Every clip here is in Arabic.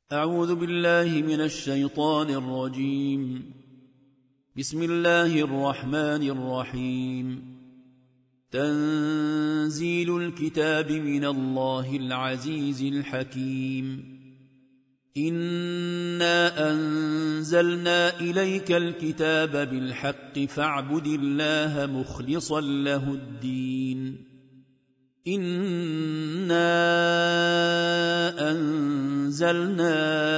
أعوذ بالله من الشيطان الرجيم. بسم الله الرحمن الرحيم. تنزيل الكتاب من الله العزيز الحكيم. إنا أنزلنا إليك الكتاب بالحق فاعبد الله مخلصا له الدين. إنا أنزلنا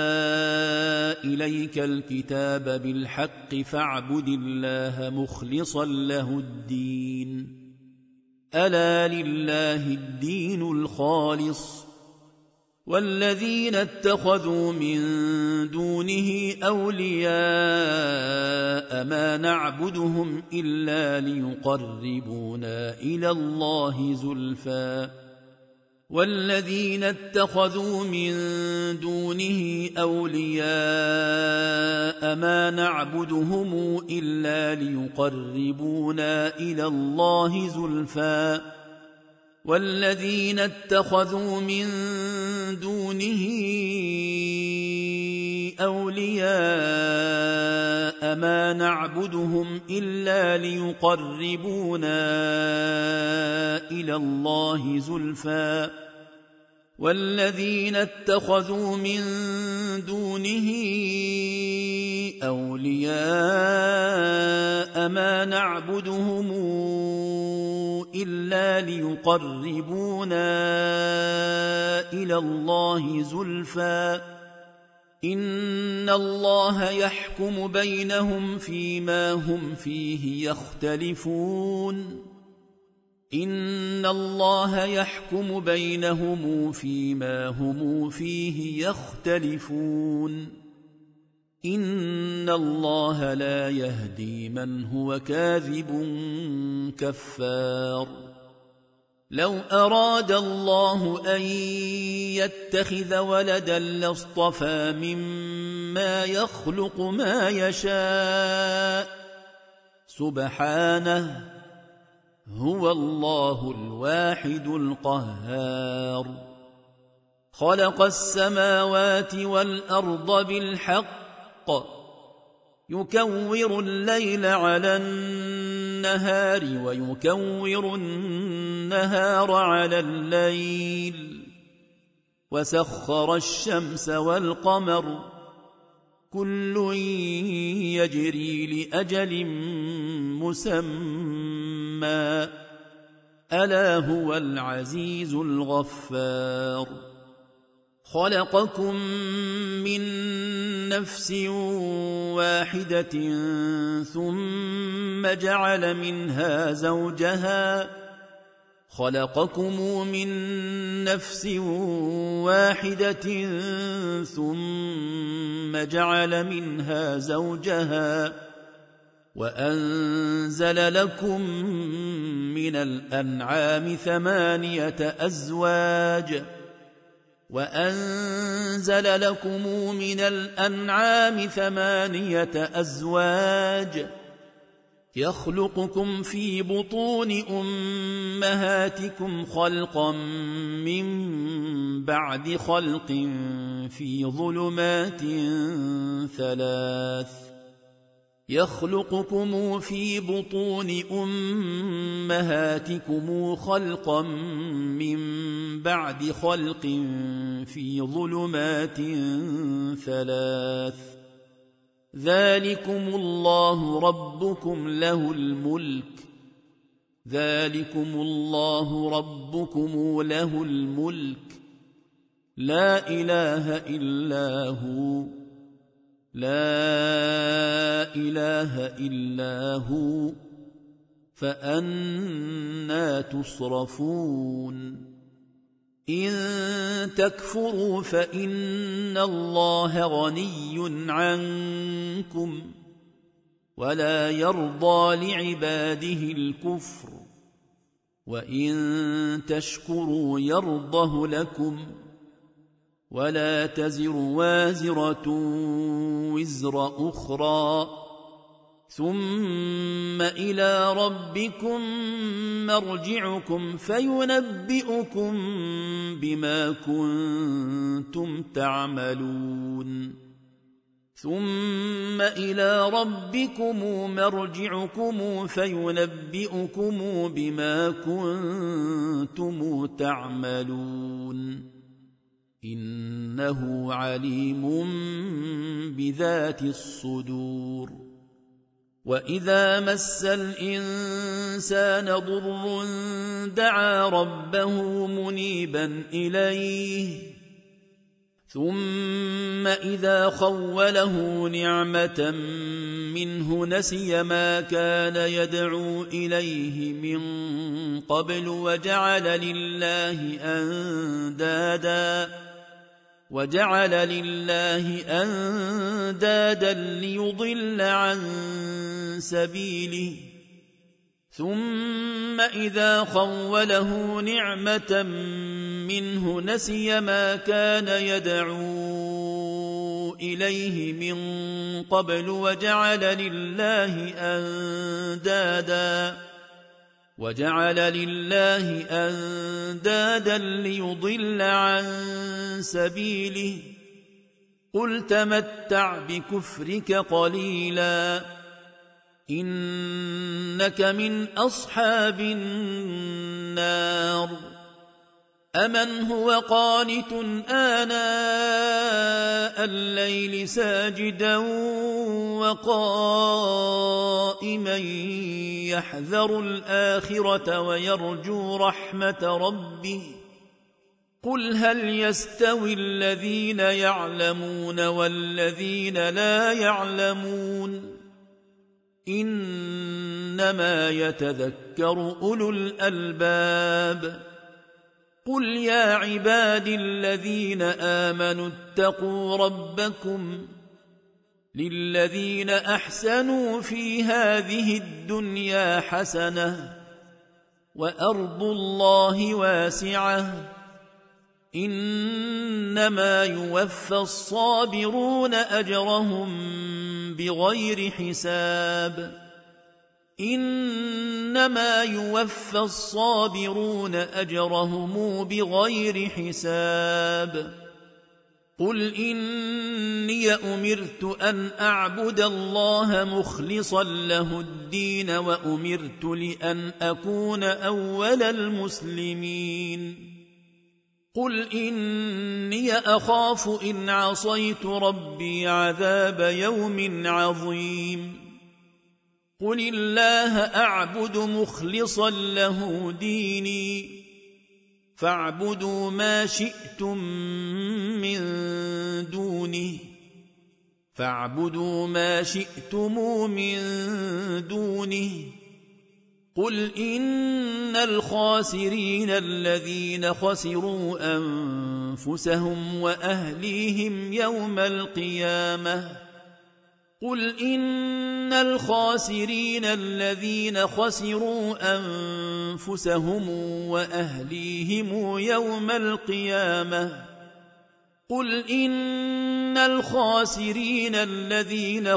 إليك الكتاب بالحق فاعبد الله مخلصا له الدين. ألا لله الدين الخالص والذين اتخذوا من دونه أولياء ما نعبدهم إلا ليقربونا إلى الله زلفى والذين اتخذوا من دونه أولياء ما نعبدهم إلا ليقربونا إلى الله زلفى والذين اتخذوا من دونه أولياء ما نعبدهم إلا ليقربونا إلى الله زلفى والذين اتخذوا من دونه أولياء ما نعبدهم إلا ليقربونا إلى الله زلفى إن الله يحكم بينهم فيما هم فيه يختلفون. إن الله يحكم بينهم فيما هم فيه يختلفون. إن الله لا يهدي من هو كاذب كفار. لو أراد الله أن يتخذ ولدا لاصطفى مما يخلق ما يشاء سبحانه هو الله الواحد القهار. خلق السماوات والأرض بالحق يكور الليل على النهار ويكور النهار على الليل وسخر الشمس والقمر كل يجري لأجل مسمى ألا هو العزيز الغفار. خلقكم من نفس واحدة ثم جعل منها زوجها خلقكم من نفس واحدة ثم جعل منها زوجها وأنزل لكم من الأنعام 8 أزواج وأنزل لكم من الأنعام 8 أزواج يخلقكم في بطون أمهاتكم خلقا من بعد خلق في ظلمات 3 يخلقكم في بطون أمهاتكم خلقا من بعد خلق في ظلمات 3 ذلكم الله ربكم له الملك ذلكم الله ربكم له الملك لا إله إلا هو لا إله إلا هو فأنى تصرفون. إن تكفروا فإن الله غني عنكم ولا يرضى لعباده الكفر وإن تشكروا يرضه لكم ولا تزر وازرة وزر أخرى ثم إلى ربكم مرجعكم فينبئكم بما كنتم تعملون ثم إلى ربكم مرجعكم فينبئكم بما كنتم تعملون إنه عليم بذات الصدور وإذا مس الإنسان ضر دعا ربه منيبا إليه ثم إذا خوله نعمة منه نسي ما كان يدعو إليه من قبل وجعل لله أندادا ليضل عن سبيله ثم إذا خوله نعمة منه نسي ما كان يدعو إليه من قبل وجعل لله أندادا ليضل عن سبيله قل تمتع بكفرك قليلا إنك من أصحاب النار أمن هو قانت آناء الليل ساجدا وقائما يحذر الآخرة ويرجو رحمة ربه قل هل يستوي الذين يعلمون والذين لا يعلمون إنما يتذكر أولو الألباب قل يا عبادي الذين آمنوا اتقوا ربكم للذين أحسنوا في هذه الدنيا حسنة وأرض الله واسعة إنما يوفى الصابرون أجرهم بغير حساب إنما يوفى الصابرون أجرهم بغير حساب قل إني أمرت أن أعبد الله مخلصا له الدين وأمرت لأن أكون أول المسلمين قل إني أخاف إن عصيت ربي عذاب يوم عظيم قل الله أعبد مخلصا له ديني فاعبدوا ما شئتم من دونه قل إن الخاسرين الذين خسروا أنفسهم وأهليهم يوم القيامة قل إن الخاسرين الذين خسروا أنفسهم وأهليهم يوم القيامة قل إن الخاسرين الذين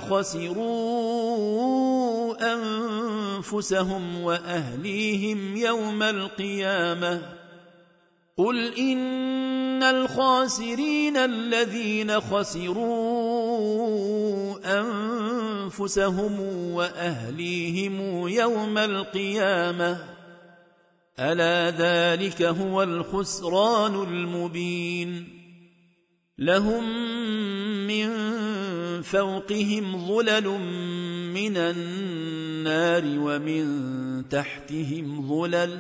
خسروا أنفسهم وأهليهم يوم القيامة قل إن الخاسرين الذين خسروا أنفسهم وأهليهم يوم القيامة ألا ذلك هو الخسران المبين لهم من فوقهم ظلل من النار ومن تحتهم ظلل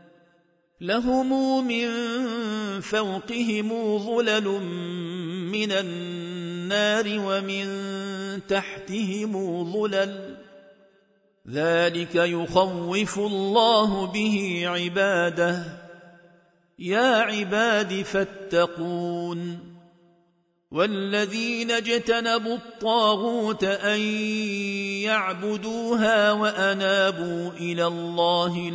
لهم من فوقهم ظلل من النار ومن تحتهم ظلل ذلك يخوف الله به عباده يا عباد فاتقون والذين اجتنبوا الطاغوت أن يعبدوها وأنابوا إلى الله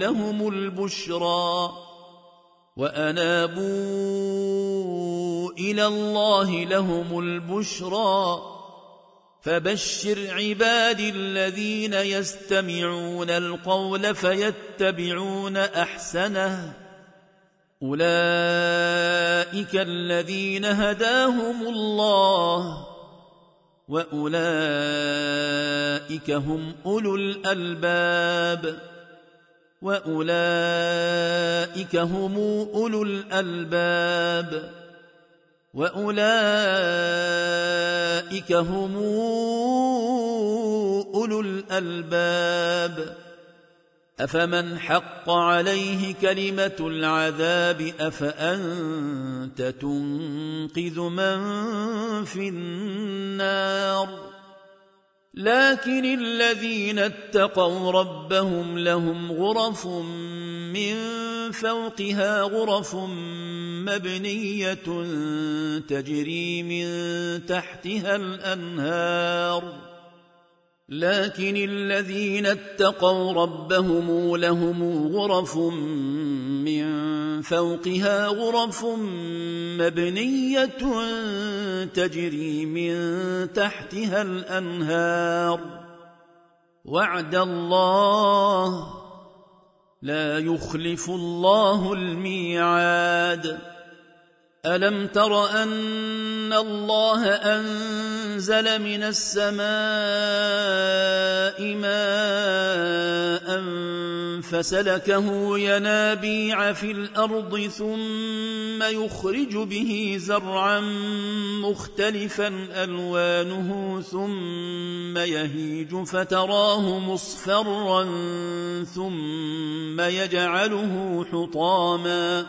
لهم البشرى فبشر عبادي الذين يستمعون القول فيتبعون أحسنه أولئك الذين هداهم الله وأولئك هم أولو الألباب وأولئك هم أولو الألباب وأولئك هم أولو الألباب أفمن حق عليه كلمة العذاب أفأنت تنقذ من في النار لكن الذين اتقوا ربهم لهم غرف من فوقها غرف مبنية تجري من تحتها الأنهار لكن الذين اتقوا ربهم لهم غرف من فوقها غرف مبنية تجري من تحتها الأنهار وعد الله لا يخلف الله الميعاد ألم تر أن الله أنزل من السماء ماء فسلكه ينابيع في الأرض ثم يخرج به زرعا مختلفا ألوانه ثم يهيج فتراه مصفرا ثم يجعله حطاما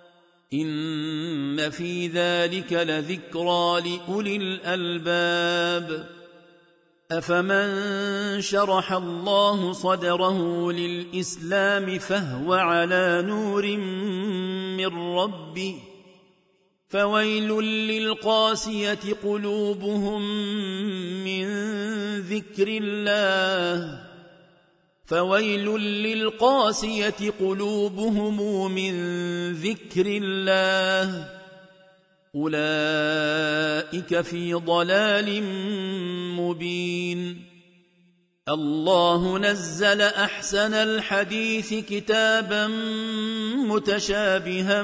إن في ذلك لذكرى لأولي الألباب أفمن شرح الله صدره للإسلام فهو على نور من ربه فويل للقاسية قلوبهم من ذكر الله فويل للقاسية قلوبهم من ذكر الله أولئك في ضلال مبين الله نزل أحسن الحديث كتابا متشابها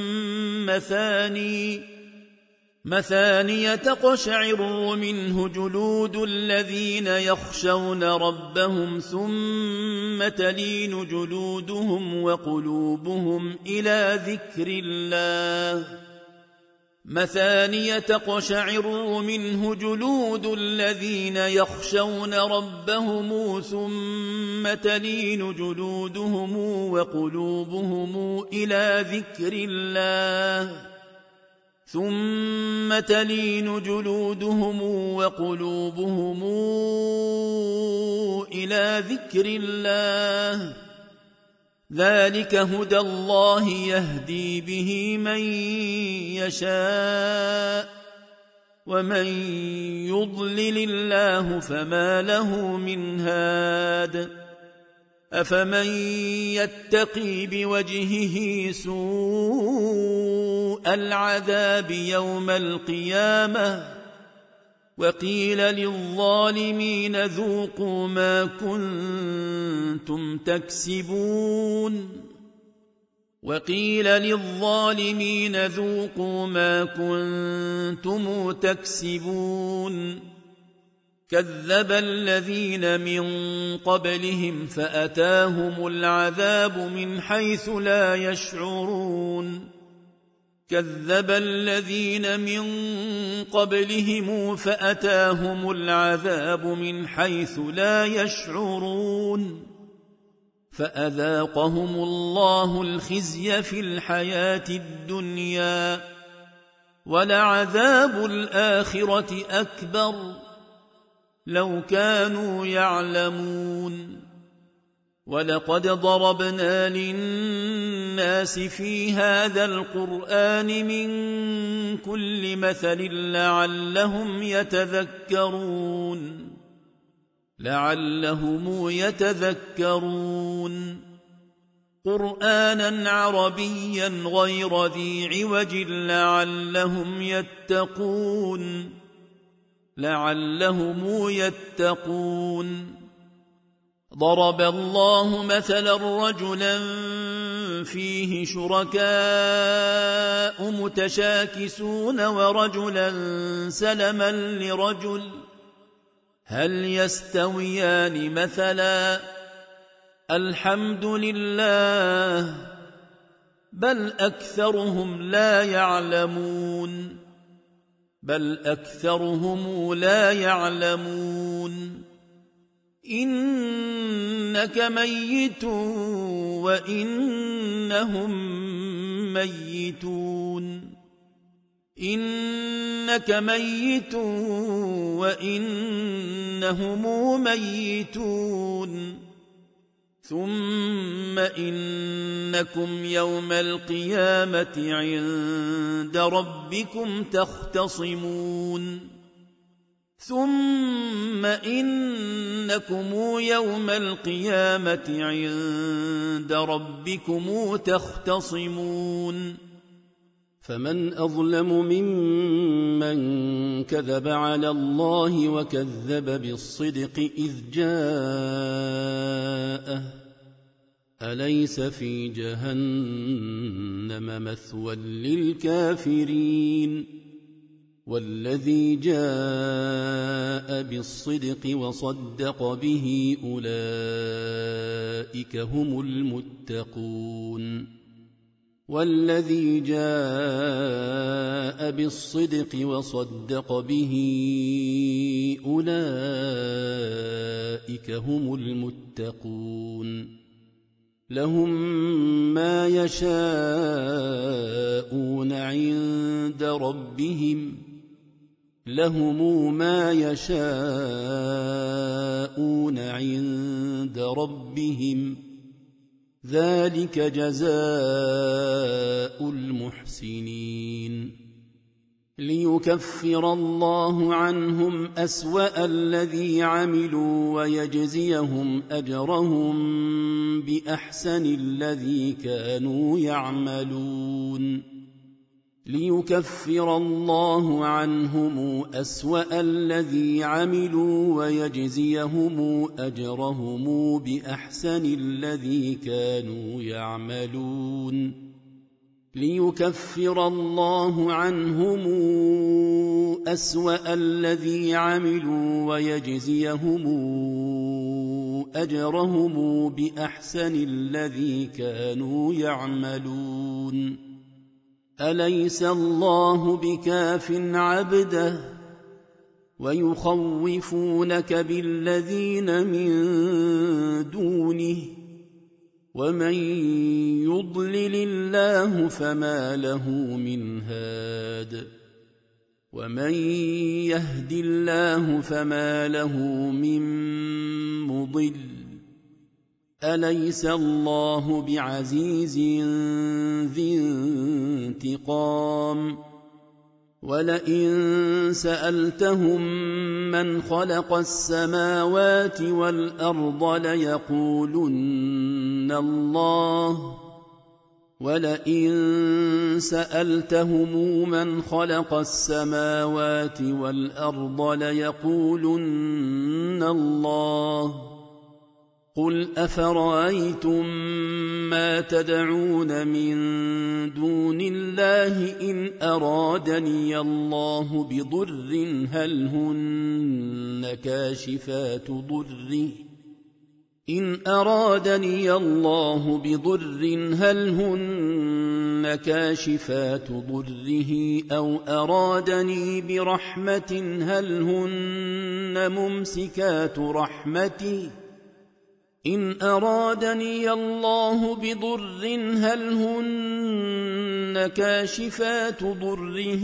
مثانية تقشعر منه جلود الذين يخشون ربهم ثم تلين جلودهم وقلوبهم إلى ذكر الله مثانية تقشعر منه جلود الذين يخشون ربهم ثم تلين جلودهم وقلوبهم إلى ذكر الله ثم تلين جلودهم وقلوبهم إلى ذكر الله ذلك هدى الله يهدي به من يشاء ومن يضلل الله فما له من هاد أفمن يتقي بوجهه سوء العذاب يوم القيامة وقيل للظالمين ذوقوا ما كنتم تكسبون وقيل للظالمين ذوقوا ما كنتم تكسبون كذب الذين من قبلهم فأتاهم العذاب من حيث لا يشعرون كذب الذين من قبلهم فأتاهم العذاب من حيث لا يشعرون فأذاقهم الله الخزي في الحياة الدنيا ولعذاب الآخرة أكبر لو كانوا يعلمون ولقد ضربنا للناس في هذا القرآن من كل مثل لعلهم يتذكرون قرآنا عربيا غير ذي عوج لعلهم يتقون لعلهم يتقون ضرب الله مثلا رجلا فيه شركاء متشاكسون ورجلا سلما لرجل هل يستويان مثلا الحمد لله بل أكثرهم لا يعلمون إنك ميت وإنهم ميتون ثم إنكم يوم القيامة عند ربكم تختصمون فمن أظلم ممن كذب على الله وكذب بالصدق إذ جاءه أليس في جهنم مثوى للكافرين والذي جاء بالصدق وصدق به أولئك هم المتقون لهم ما يشاءون عند ربهم ذلك جزاء المحسنين ليكفر الله عنهم أسوأ الذي عملوا ويجزيهم أجرهم بأحسن الذي كانوا يعملون أليس الله بكاف عبده ويخوفونك بالذين من دونه ومن يضلل الله فما له من هاد ومن يهد الله فما له من مضل أليس الله بعزيز ذي انتقام ولئن سألتهم من خلق السماوات والأرض ليقولن الله قل أفرأيتم ما تدعون من دون الله إن أرادني الله بضر هل هن كاشفات ضره أو أرادني برحمة هل هن ممسكات رحمته إن أرادني الله بضر هل هن كاشفات ضره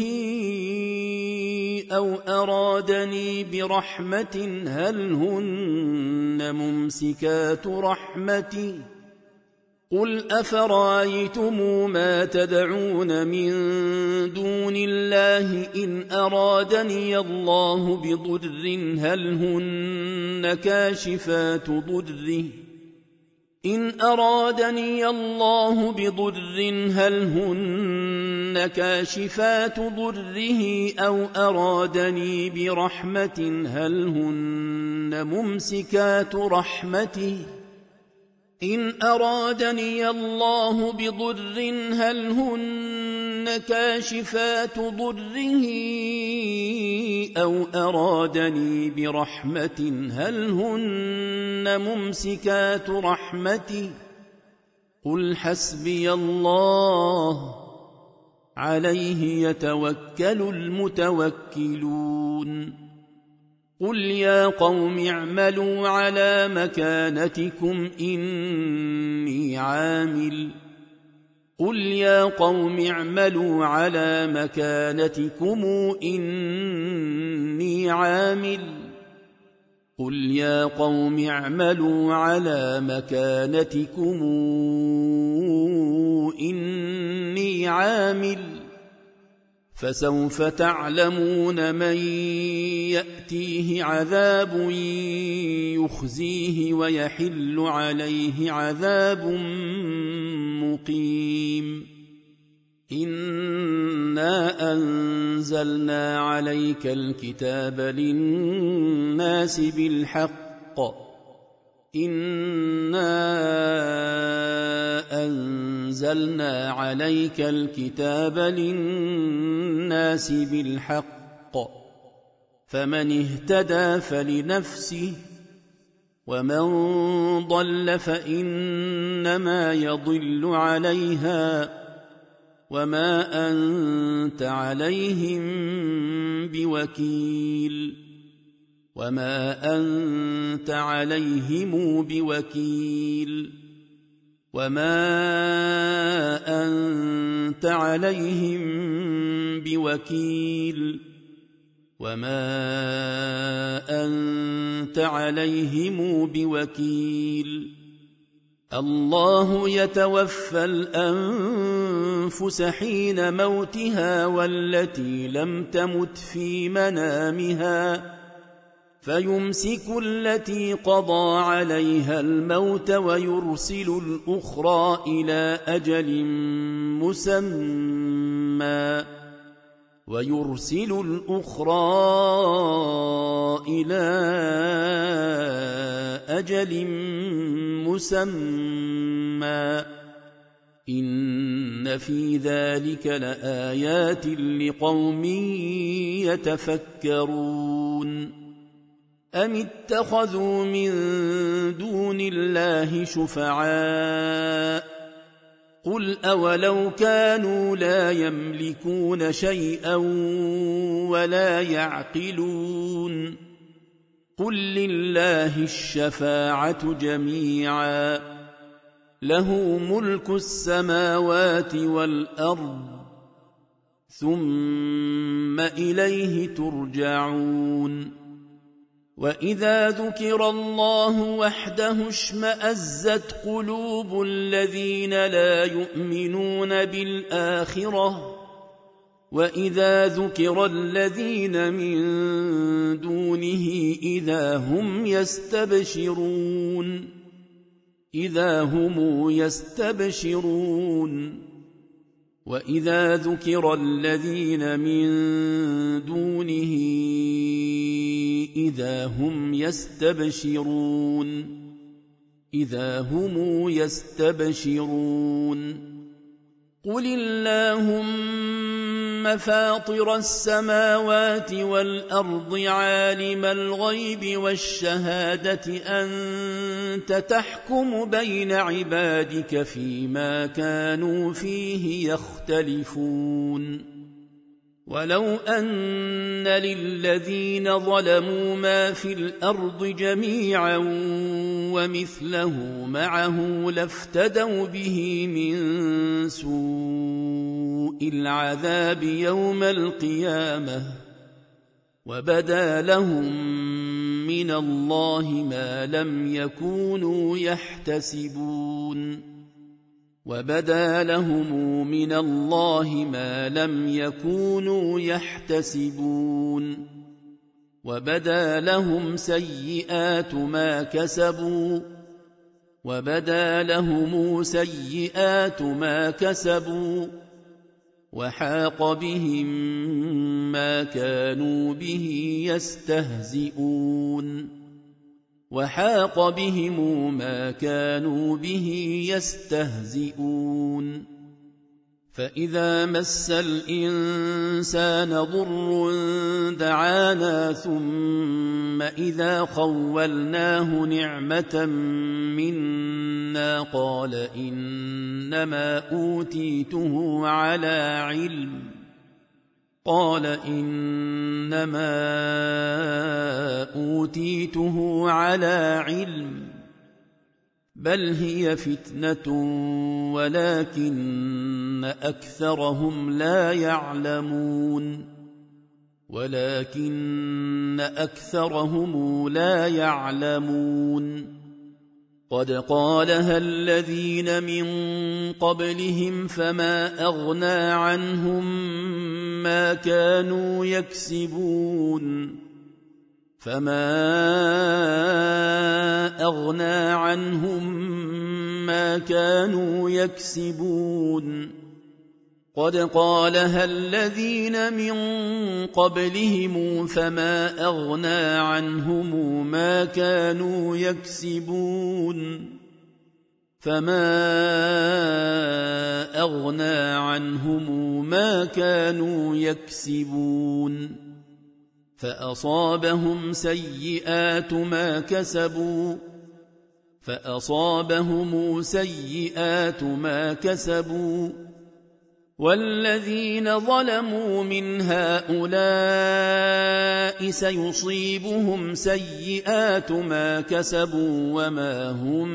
أو أرادني برحمة هل هن ممسكات رحمته قل أفرأيتم ما تدعون من دون الله إن أرادني الله بضر هل هن كاشفات ضره إن أرادني الله بضر هل هن كاشفات ضره أو أرادني برحمة هل هن ممسكات رحمته إن أرادني الله بضر هل هن كاشفات ضره أو أرادني برحمة هل هن ممسكات رحمته قل حسبي الله عليه يتوكل المتوكلون قل يا قوم اعملوا على مكانتكم إني عامل قل يا قوم اعملوا على مكانتكم إني عامل قل يا قوم اعملوا على مكانتكم إني عامل فسوف تعلمون من يأتيه عذاب يخزيه ويحل عليه عذاب مقيم إنا أنزلنا عليك الكتاب للناس بالحق إنا أنزلنا عليك الكتاب للناس بالحق فمن اهتدى فلنفسه ومن ضل فإنما يضل عليها وما أنت عليهم بوكيل وما أنت عليهم بوكيل وما أنت عليهم بوكيل وما أنت عليهم بوكيل الله يتوفى الأنفس حين موتها والتي لم تمت في منامها فيمسك التي قضى عليها الموت ويرسل الأخرى إلى أجل مسمى إن في ذلك لآيات لقوم يتفكرون أم اتخذوا من دون الله شفعاء قل أولو كانوا لا يملكون شيئا ولا يعقلون قل لله الشفاعة جميعا له ملك السماوات والأرض ثم إليه ترجعون وإذا ذكر الله وحده اشمأزت قلوب الذين لا يؤمنون بالآخرة وإذا ذكر الذين من دونه إذا هم يستبشرون وإذا ذكر الذين من دونه إذا هم يستبشرون قل اللهم فاطر السماوات والأرض عالم الغيب والشهادة أنت تحكم بين عبادك فيما كانوا فيه يختلفون ولو أن للذين ظلموا ما في الأرض جميعا ومثله معه لافتدوا به من سوء العذاب يوم القيامة وبدا لهم من الله ما لم يكونوا يحتسبون وبدا لهم من الله ما لم يكونوا يحتسبون وبدا لهم سيئات ما كسبوا وبدا لهم سيئات ما كسبوا وحاق بهم ما كانوا به يستهزئون فإذا مس الإنسان ضر دعانا ثم إذا خولناه نعمة منا قال إنما أوتيته على علم بل هي فتنة ولكن أكثرهم لا يعلمون قد قالها الذين من قبلهم فما أغنى عنهم ما كانوا يكسبون قد قالها الذين من قبلهم فما أغنى عنهم ما كانوا يكسبون فأصابهم سيئات ما كسبوا والذين ظلموا من هؤلاء سيصيبهم سيئات ما كسبوا وما هم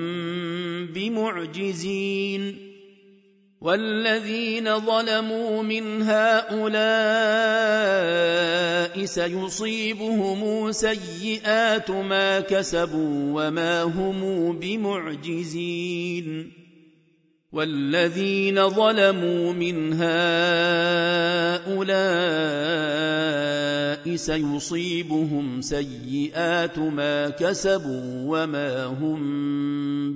بمعجزين والذين ظلموا من هؤلاء سيصيبهم سيئات ما كسبوا وما هم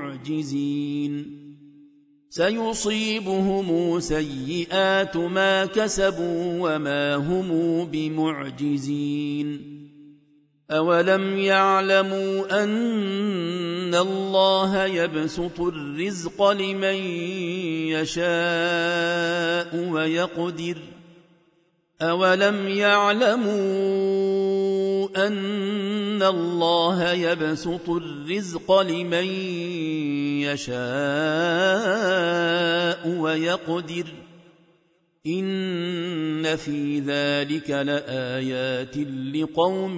بمعجزين أولم يعلموا أن الله يبسط الرزق لمن يشاء ويقدر إن في ذلك لآيات لقوم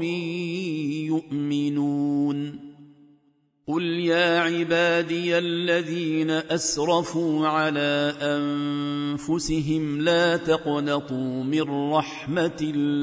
يؤمنون قل يا عبادي الذين أسرفوا على أنفسهم لا تقنطوا من رحمة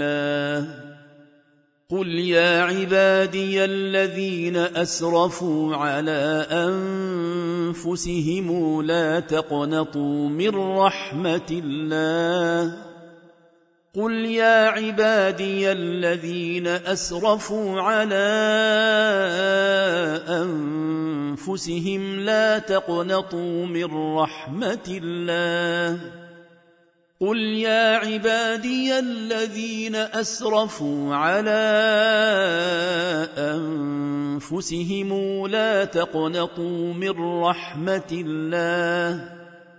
الله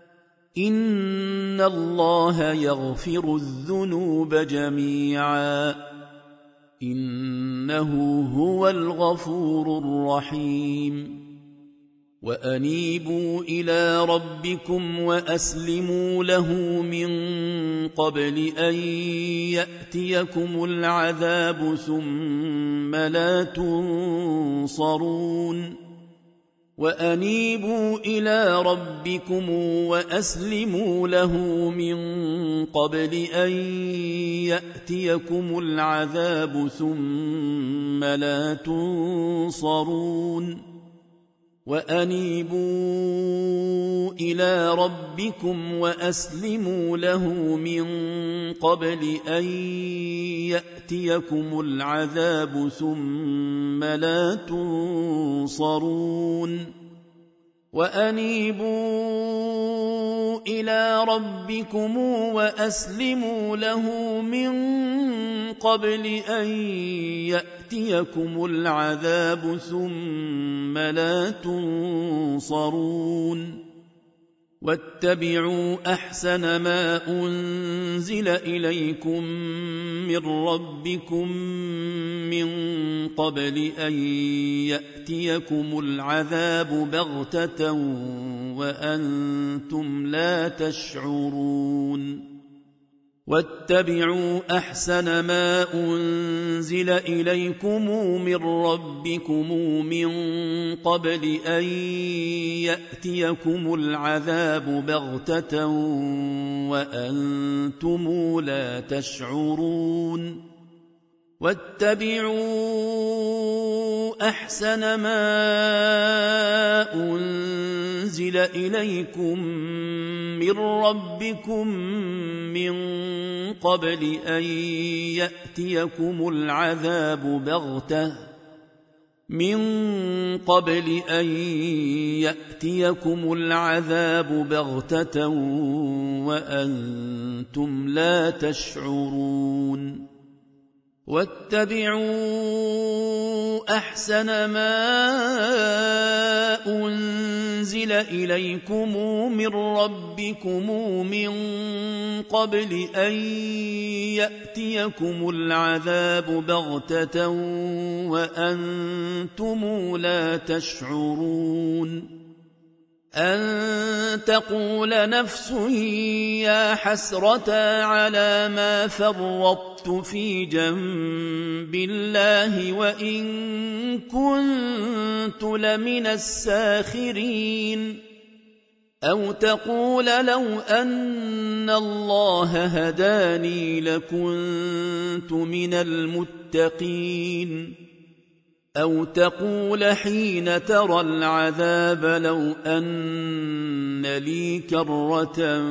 إن الله يغفر الذنوب جميعا إنه هو الغفور الرحيم وأنيبوا إلى ربكم وأسلموا له من قبل أن يأتيكم العذاب ثم لا تنصرون وأنيبوا إلى ربكم وأسلموا له من قبل أن يأتيكم العذاب ثم لا تنصرون وأنيبوا إلى ربكم وأسلموا له من قبل أن يأتيكم العذاب ثم لا تنصرون وأنيبوا إلى ربكم وأسلموا له من قبل أن يأتيكم العذاب ثم لا تنصرون واتبعوا أحسن ما أنزل إليكم من ربكم من قبل أن يأتيكم العذاب بغتة وأنتم لا تشعرون واتبعوا أحسن ما أنزل إليكم من ربكم من قبل أن يأتيكم العذاب بغتة وأنتم لا تشعرون واتبعوا أحسن ما أنزل إليكم من ربكم من قبل أن يأتيكم العذاب بغتة وأنتم لا تشعرون واتبعوا أحسن ما أنزل إليكم من ربكم من قبل أن يأتيكم العذاب بغتة وأنتم لا تشعرون أن تقول نفس يا حسرة على ما فرطت في جنب الله وإن كنت لمن الساخرين أو تقول لو أن الله هداني لكنت من المتقين أو تقول حين ترى العذاب لو أن لي كرة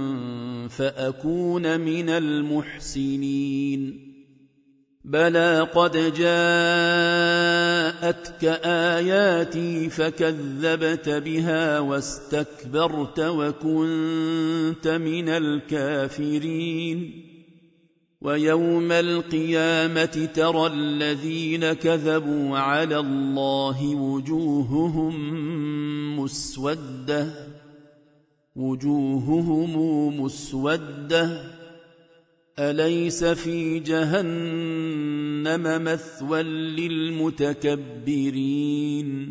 فأكون من المحسنين بلى قد جاءتك آياتي فكذبت بها واستكبرت وكنت من الكافرين ويوم القيامة ترى الذين كذبوا على الله وجوههم مسودة أليس في جهنم مثوى للمتكبرين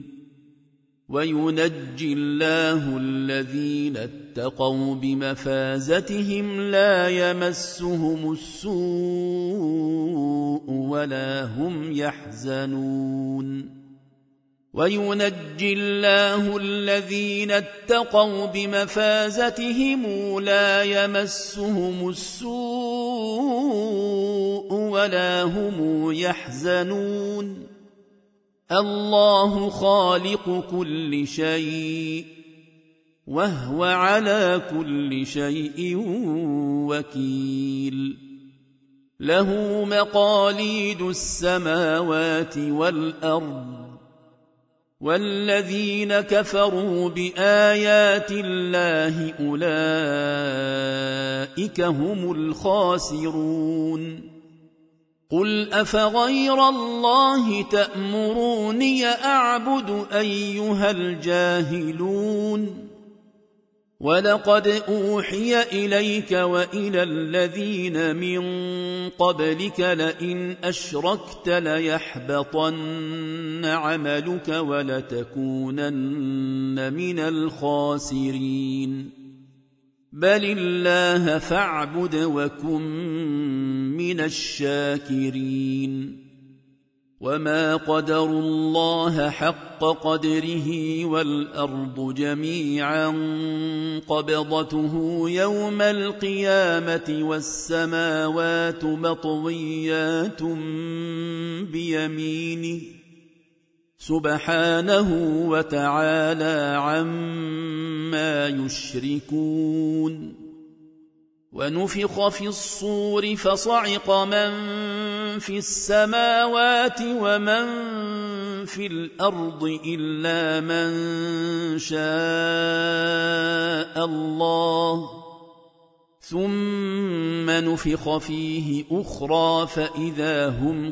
وينجي الله الذين اتقوا بمفازتهم لا يمسهم السوء ولا هم يحزنون وينجي الله الذين اتقوا بمفازتهم لا يمسهم السوء ولا هم يحزنون الله خالق كل شيء وهو على كل شيء وكيل له مقاليد السماوات والأرض والذين كفروا بآيات الله أولئك هم الخاسرون قل أفغير الله تأمروني أعبد أيها الجاهلون ولقد أوحي إليك وإلى الذين من قبلك لئن أشركت ليحبطن عملك ولتكونن من الخاسرين بل الله فاعبد وكن من الشاكرين وما قدروا الله حق قدره والأرض جميعا قبضته يوم القيامة والسماوات مطويات بيمينه سبحانه وتعالى عما يشركون ونفخ في الصور فصعق من في السماوات ومن في الأرض إلا من شاء الله ثم نفخ فيه أخرى فإذا هم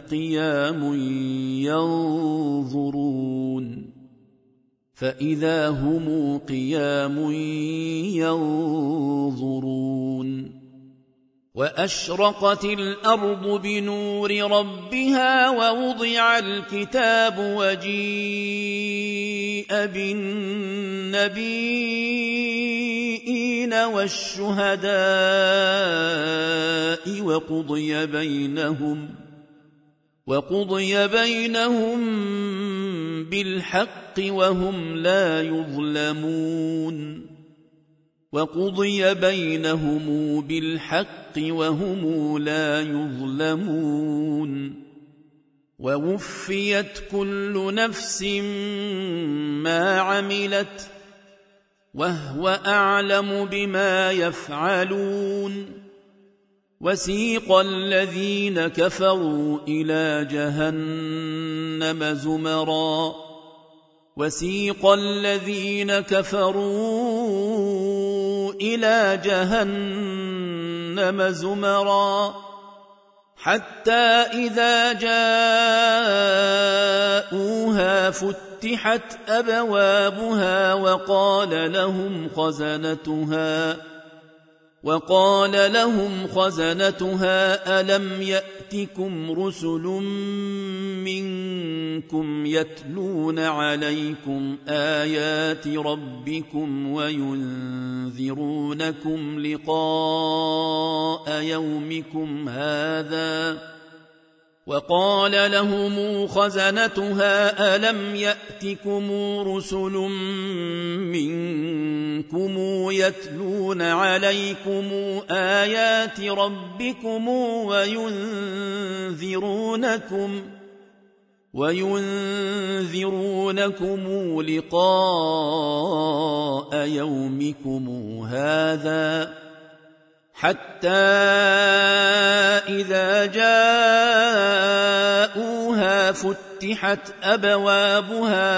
قيام ينظرون وأشرقت الأرض بنور ربها ووضع الكتاب وجيء بالنبيين والشهداء وقضي بينهم بالحق وهم لا يظلمون ووفيت كل نفس ما عملت وهو أعلم بما يفعلون وسيق الذين كفروا إلى جهنم زمرا حتى إذا جاءوها فتحت أبوابها وقال لهم خزنتها ألم يأتكم رسل منكم يتلون عليكم آيات ربكم وينذرونكم لقاء يومكم هذا وقال لهم خزنتها ألم يأتكم رسل منكم يتلون عليكم آيات ربكم وينذرونكم لقاء يومكم هذا حتى إذا جاءوها فتحت أبوابها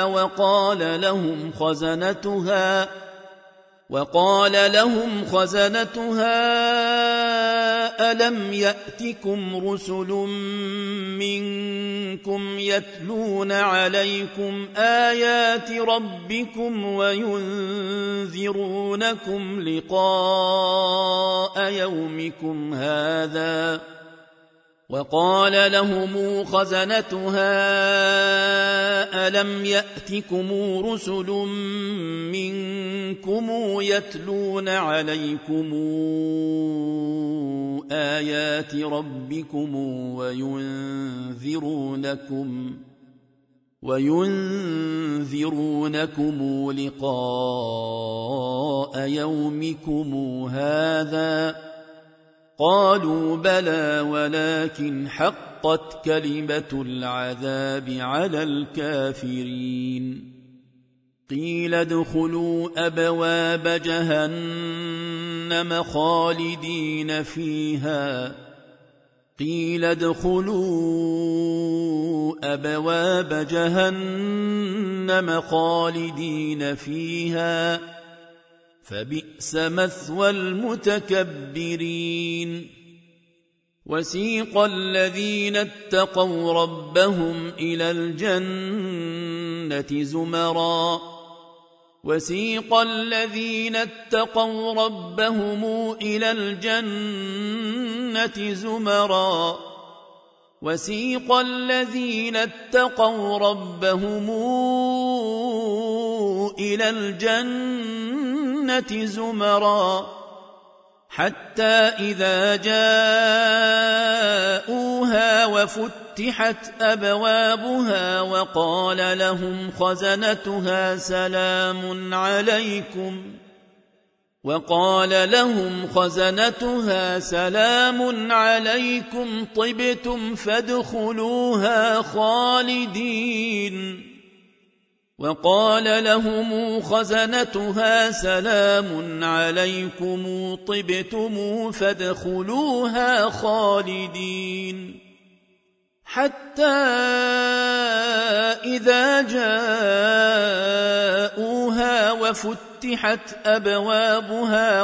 وقال لهم خزنتها ألم يأتكم رسل منكم يتلون عليكم آيات ربكم وينذرونكم لقاء يومكم هذا وقال لهم خزنتها ألم يأتكم رسل منكم يتلون عليكم آيات ربكم وينذرونكم لقاء يومكم هذا قالوا بلى ولكن حقت كلمة العذاب على الكافرين قيل ادخلوا أبواب جهنم خالدين فيها فبئس مثوى المتكبرين وسيق الذين اتقوا ربهم إلى الجنة زمرا حتى إذا جاءوها وفتحت أبوابها وقال لهم خزنتها سلام عليكم طبتم فادخلوها خالدين حتى إذا جاءوها وفتحت أبوابها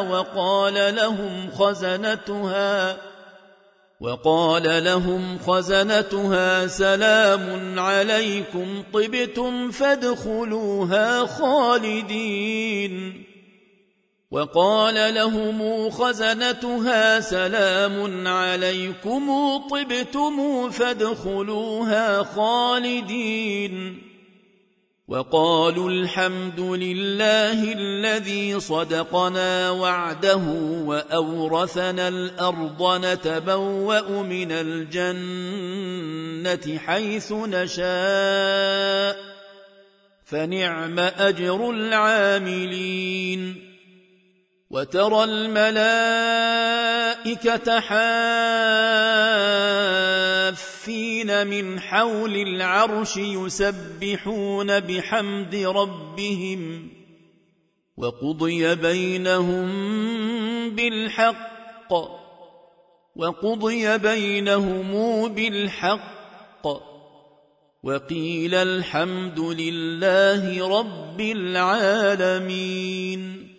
وقال لهم خزنتها سلام عليكم طبتم فادخلوها خالدين وقال لهم خزنتها سلام عليكم طبتم فادخلوها خالدين وقالوا الحمد لله الذي صدقنا وعده وأورثنا الأرض نتبوأ من الجنة حيث نشاء فنعم أجر العاملين وترى الملائكة حافين من حول العرش يسبحون بحمد ربهم وقضي بينهم بالحق وقيل الحمد لله رب العالمين.